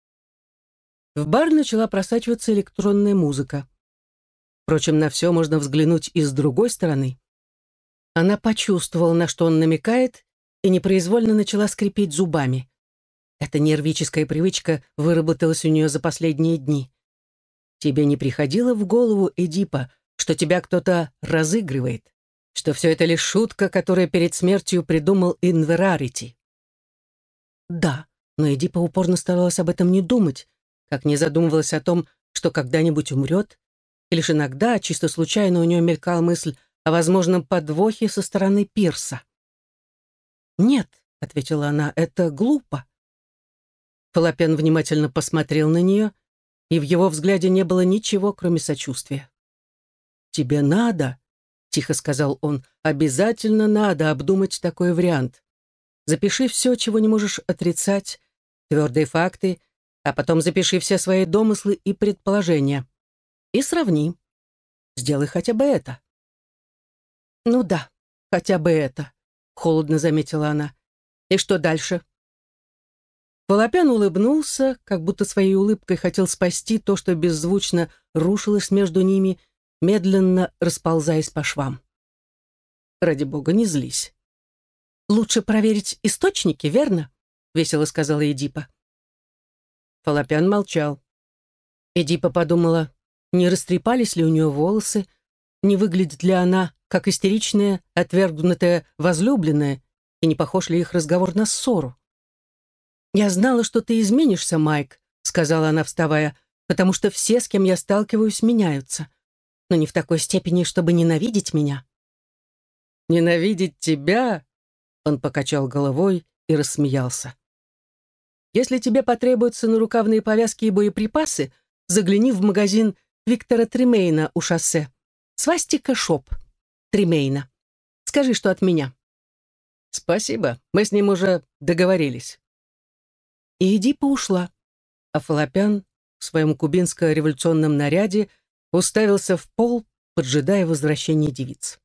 В бар начала просачиваться электронная музыка. Впрочем, на все можно взглянуть и с другой стороны. Она почувствовала, на что он намекает, и непроизвольно начала скрипеть зубами. Эта нервическая привычка выработалась у нее за последние дни. Тебе не приходило в голову, Эдипа, что тебя кто-то разыгрывает, что все это лишь шутка, которую перед смертью придумал Инверарити? Да, но Эдипа упорно старалась об этом не думать, как не задумывалась о том, что когда-нибудь умрет, и лишь иногда, чисто случайно, у нее мелькала мысль о возможном подвохе со стороны Пирса. «Нет», — ответила она, — «это глупо». Фалопян внимательно посмотрел на нее, и в его взгляде не было ничего, кроме сочувствия. «Тебе надо», — тихо сказал он, — «обязательно надо обдумать такой вариант. Запиши все, чего не можешь отрицать, твердые факты, а потом запиши все свои домыслы и предположения. И сравни. Сделай хотя бы это». «Ну да, хотя бы это», — холодно заметила она. «И что дальше?» Фалопян улыбнулся, как будто своей улыбкой хотел спасти то, что беззвучно рушилось между ними, медленно расползаясь по швам. «Ради бога, не злись». «Лучше проверить источники, верно?» — весело сказала Эдипа. Фалопян молчал. Эдипа подумала, не растрепались ли у нее волосы, не выглядит ли она, как истеричная, отвергнутая возлюбленная, и не похож ли их разговор на ссору. «Я знала, что ты изменишься, Майк», — сказала она, вставая, «потому что все, с кем я сталкиваюсь, меняются. Но не в такой степени, чтобы ненавидеть меня». «Ненавидеть тебя?» — он покачал головой и рассмеялся. «Если тебе потребуются нарукавные повязки и боеприпасы, загляни в магазин Виктора Тремейна у шоссе. Свастика Шоп. Тремейна. Скажи, что от меня». «Спасибо, мы с ним уже договорились». И Эдипа ушла, а Фалопян в своем кубинско-революционном наряде уставился в пол, поджидая возвращения девиц.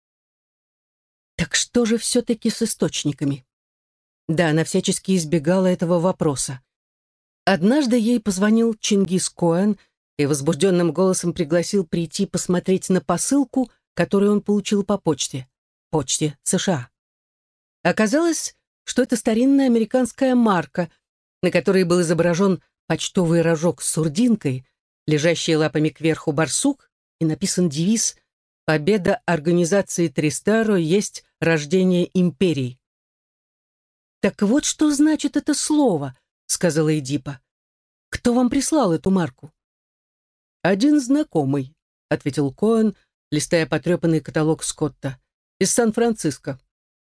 Так что же все-таки с источниками? Да, она всячески избегала этого вопроса. Однажды ей позвонил Чингис Коэн и возбужденным голосом пригласил прийти посмотреть на посылку, которую он получил по почте. Почте США. Оказалось, что это старинная американская марка, на которой был изображен почтовый рожок с сурдинкой, лежащий лапами кверху барсук, и написан девиз «Победа организации Тристаро есть рождение империи». «Так вот что значит это слово», — сказала Эдипа. «Кто вам прислал эту марку?» «Один знакомый», — ответил Коэн, листая потрепанный каталог Скотта, «из Сан-Франциско».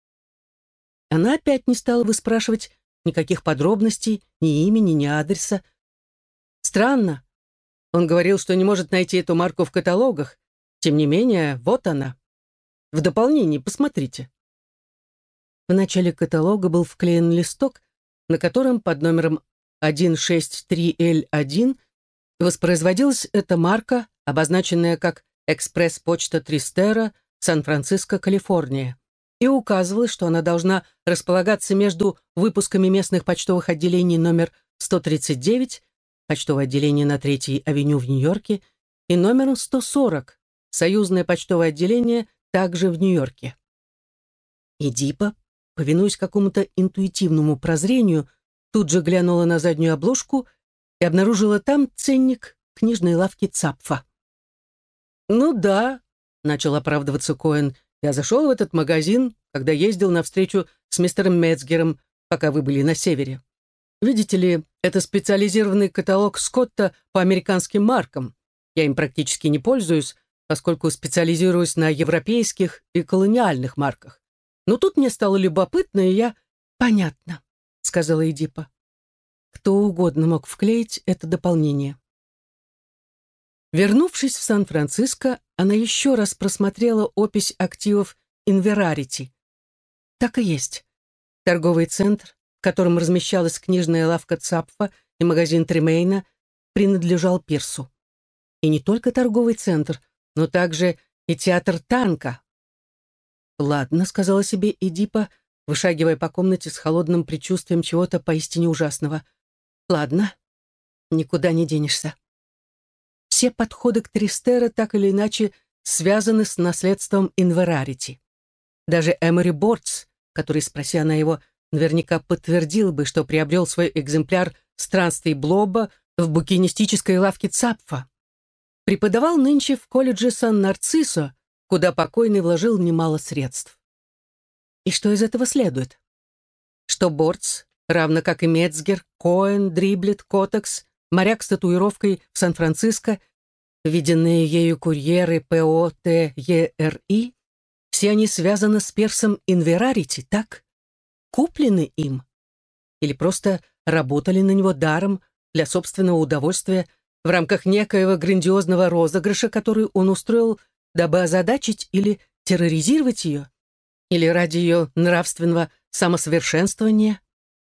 Она опять не стала выспрашивать никаких подробностей, ни имени, ни адреса. Странно. Он говорил, что не может найти эту марку в каталогах. Тем не менее, вот она. В дополнение посмотрите. В начале каталога был вклеен листок, на котором под номером сто шестьдесят три Л один воспроизводилась эта марка, обозначенная как «Экспресс-почта Тристера, Сан-Франциско, Калифорния», и указывалось, что она должна располагаться между выпусками местных почтовых отделений номер сто тридцать девять, почтовое отделение на Третьей авеню в Нью-Йорке, и номером сто сорок, союзное почтовое отделение, также в Нью-Йорке. Эдипа, повинуясь какому-то интуитивному прозрению, тут же глянула на заднюю обложку и обнаружила там ценник книжной лавки Цапфа. «Ну да», — начал оправдываться Коэн, «я зашел в этот магазин, когда ездил на встречу с мистером Мецгером, пока вы были на севере. Видите ли, это специализированный каталог Скотта по американским маркам. Я им практически не пользуюсь, поскольку специализируюсь на европейских и колониальных марках. Но тут мне стало любопытно, и я...» «Понятно», — сказала Эдипа. Кто угодно мог вклеить это дополнение. Вернувшись в Сан-Франциско, она еще раз просмотрела опись активов Инверарити. Так и есть. Торговый центр, в котором размещалась книжная лавка Цапфа и магазин Тремейна, принадлежал Пирсу. И не только торговый центр, но также и театр танка. «Ладно», — сказала себе Эдипа, вышагивая по комнате с холодным предчувствием чего-то поистине ужасного. «Ладно, никуда не денешься». Все подходы к Тристера так или иначе связаны с наследством Инверарити. Даже Эмори Бортс, который, спроси она его, наверняка подтвердил бы, что приобрел свой экземпляр «Странствий Блоба» в букинистической лавке Цапфа. Преподавал нынче в колледже Сан-Нарциссо, куда покойный вложил немало средств. И что из этого следует? Что Бортс, равно как и Мецгер, Коэн, Дриблет, Котекс, моряк с татуировкой в Сан-Франциско, виденные ею курьеры ПО ТЕРИ, все они связаны с персом Инверарити, так? Куплены им? Или просто работали на него даром для собственного удовольствия в рамках некоего грандиозного розыгрыша, который он устроил, дабы озадачить или терроризировать ее? Или ради ее нравственного самосовершенствования?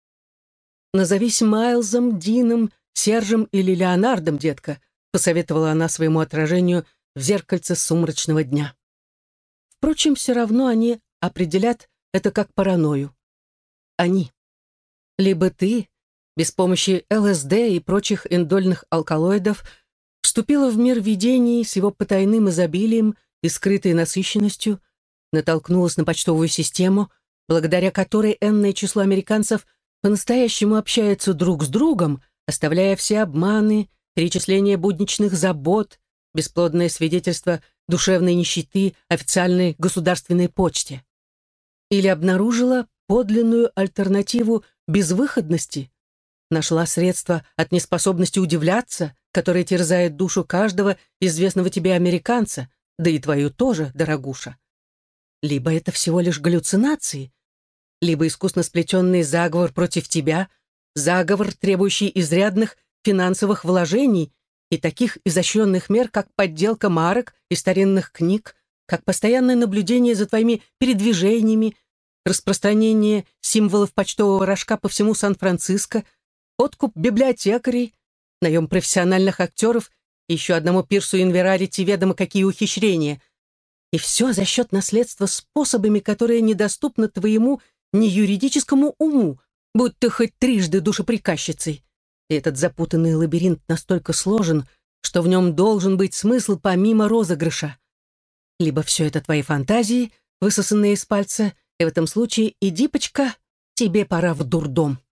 «Назовись Майлзом, Дином, Сержем или Леонардом, детка», посоветовала она своему отражению в зеркальце сумрачного дня. Впрочем, все равно они определят это как паранойю. Они. Либо ты, без помощи ЛСД и прочих индольных алкалоидов, вступила в мир видений с его потайным изобилием и скрытой насыщенностью, натолкнулась на почтовую систему, благодаря которой энное число американцев по-настоящему общается друг с другом, оставляя все обманы, перечисление будничных забот, бесплодное свидетельство душевной нищеты официальной государственной почте. Или обнаружила подлинную альтернативу безвыходности, нашла средства от неспособности удивляться, которая терзает душу каждого известного тебе американца, да и твою тоже, дорогуша. Либо это всего лишь галлюцинации, либо искусно сплетенный заговор против тебя, заговор, требующий изрядных финансовых вложений и таких изощренных мер, как подделка марок и старинных книг, как постоянное наблюдение за твоими передвижениями, распространение символов почтового рожка по всему Сан-Франциско, откуп библиотекарей, наем профессиональных актеров и еще одному пирсу Инверарити ведомо какие ухищрения. И все за счет наследства способами, которые недоступны твоему неюридическому уму, будь ты хоть трижды душеприказчицей. И этот запутанный лабиринт настолько сложен, что в нем должен быть смысл помимо розыгрыша. Либо все это твои фантазии, высосанные из пальца, и в этом случае, Эдипочка, тебе пора в дурдом.